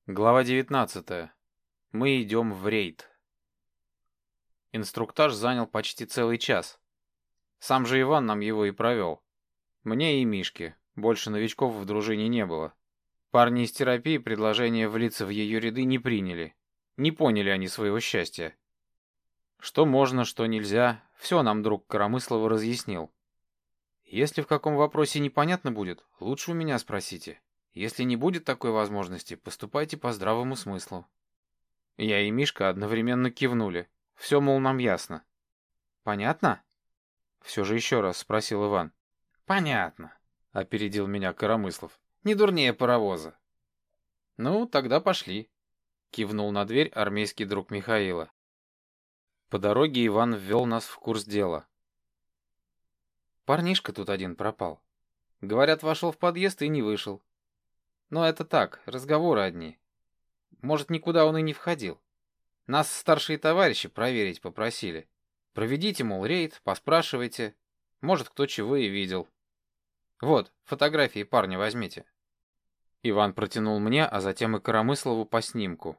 Глава 19. Мы идем в рейд. Инструктаж занял почти целый час. Сам же Иван нам его и провел. Мне и Мишке. Больше новичков в дружине не было. Парни из терапии предложение влиться в ее ряды не приняли. Не поняли они своего счастья. Что можно, что нельзя, все нам друг Коромыслова разъяснил. Если в каком вопросе непонятно будет, лучше у меня спросите. Если не будет такой возможности, поступайте по здравому смыслу. Я и Мишка одновременно кивнули. Все, мол, нам ясно. Понятно? Все же еще раз спросил Иван. Понятно, опередил меня Коромыслов. Не дурнее паровоза. Ну, тогда пошли. Кивнул на дверь армейский друг Михаила. По дороге Иван ввел нас в курс дела. Парнишка тут один пропал. Говорят, вошел в подъезд и не вышел. Но это так, разговоры одни. Может, никуда он и не входил. Нас старшие товарищи проверить попросили. Проведите, мол, рейд, поспрашивайте. Может, кто чего и видел. Вот, фотографии парня возьмите. Иван протянул мне, а затем и Коромыслову по снимку.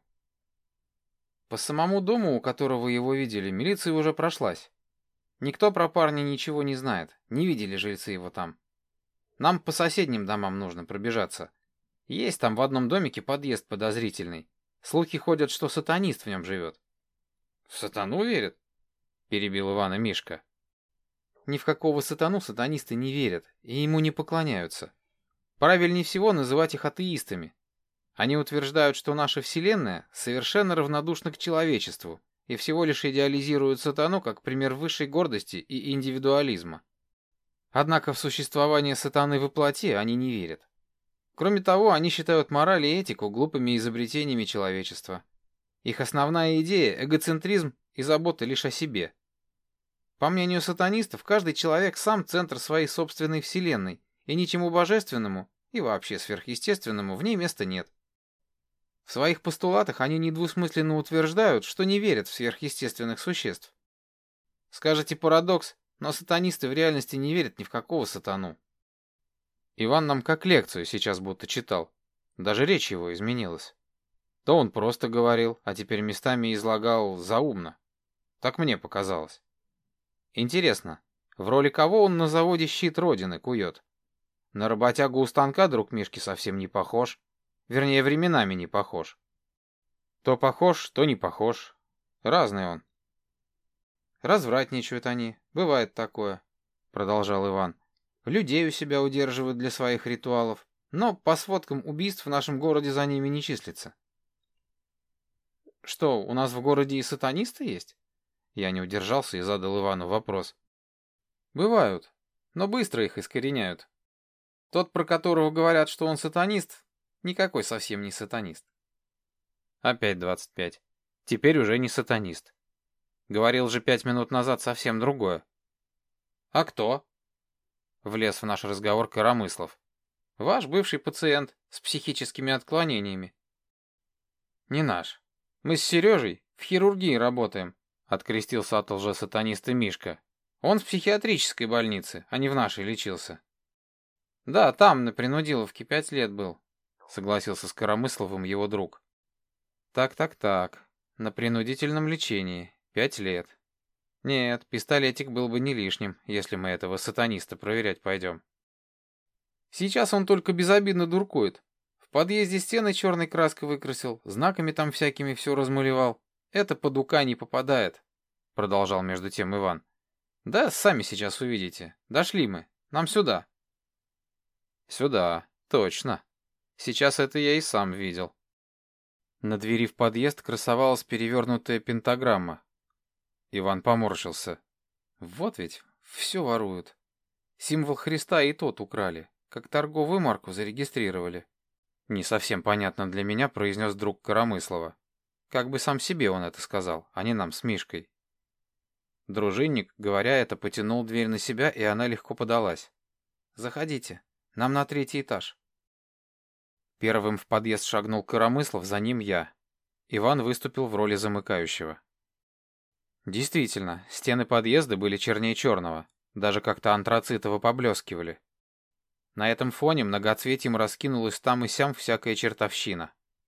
По самому дому, у которого его видели, милиция уже прошлась. Никто про парня ничего не знает, не видели жильцы его там. Нам по соседним домам нужно пробежаться. Есть там в одном домике подъезд подозрительный. Слухи ходят, что сатанист в нем живет. — В сатану верит? — перебил Ивана Мишка. Ни в какого сатану сатанисты не верят и ему не поклоняются. Правильнее всего называть их атеистами. Они утверждают, что наша Вселенная совершенно равнодушна к человечеству и всего лишь идеализируют сатану как пример высшей гордости и индивидуализма. Однако в существование сатаны во плоти они не верят. Кроме того, они считают мораль и этику глупыми изобретениями человечества. Их основная идея – эгоцентризм и забота лишь о себе. По мнению сатанистов, каждый человек сам центр своей собственной вселенной, и ничему божественному и вообще сверхъестественному в ней места нет. В своих постулатах они недвусмысленно утверждают, что не верят в сверхъестественных существ. Скажете парадокс, но сатанисты в реальности не верят ни в какого сатану. Иван нам как лекцию сейчас будто читал. Даже речь его изменилась. То он просто говорил, а теперь местами излагал заумно. Так мне показалось. Интересно, в роли кого он на заводе «Щит Родины» кует? На работягу у станка друг Мишки совсем не похож. Вернее, временами не похож. То похож, то не похож. Разный он. Развратничают они, бывает такое, продолжал Иван. Людей у себя удерживают для своих ритуалов, но по сводкам убийств в нашем городе за ними не числится. Что, у нас в городе и сатанисты есть? Я не удержался и задал Ивану вопрос. Бывают, но быстро их искореняют. Тот, про которого говорят, что он сатанист, никакой совсем не сатанист. Опять 25. Теперь уже не сатанист. Говорил же 5 минут назад совсем другое. А кто? Влез в наш разговор Коромыслов. Ваш бывший пациент с психическими отклонениями. Не наш. Мы с Сережей в хирургии работаем, открестился от лжесатаниста Мишка. Он в психиатрической больнице, а не в нашей лечился. Да, там, на Принудиловке, 5 лет был, согласился с Коромысловым его друг. Так, на принудительном лечении, 5 лет. Нет, пистолетик был бы не лишним, если мы этого сатаниста проверять пойдем. Сейчас он только безобидно дуркует. В подъезде стены черной краской выкрасил, знаками там всякими все размалевал. Это под УК не попадает, продолжал между тем Иван. Да, сами сейчас увидите. Дошли мы. Нам сюда. Сюда, точно. Сейчас это я и сам видел. На двери в подъезд красовалась перевернутая пентаграмма. Иван поморщился. Вот ведь, все воруют. Символ Христа и тот украли, как торговую марку зарегистрировали. Не совсем понятно для меня, произнес друг Коромыслова. Как бы сам себе он это сказал, а не нам с Мишкой. Дружинник, говоря это, потянул дверь на себя, и она легко подалась. «Заходите, нам на 3-й этаж». Первым в подъезд шагнул Коромыслов, за ним я. Иван выступил в роли замыкающего. Действительно, стены подъезда были чернее черного, даже как-то антрацитово поблескивали. На этом фоне многоцветием раскинулась там и сям всякая чертовщина.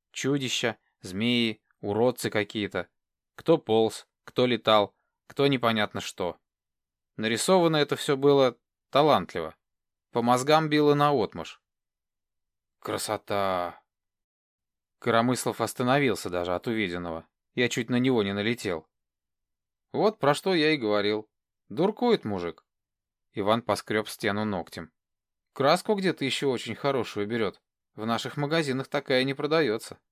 Чудища, змеи, уродцы какие-то. Кто полз, кто летал, кто непонятно что. Нарисовано это все было талантливо. По мозгам било наотмашь. Красота! Коромыслов остановился даже от увиденного. Я чуть на него не налетел. Вот про что я и говорил. Дуркует мужик. Иван поскреб стену ногтем. Краску где-то еще очень хорошую берет. В наших магазинах такая не продается.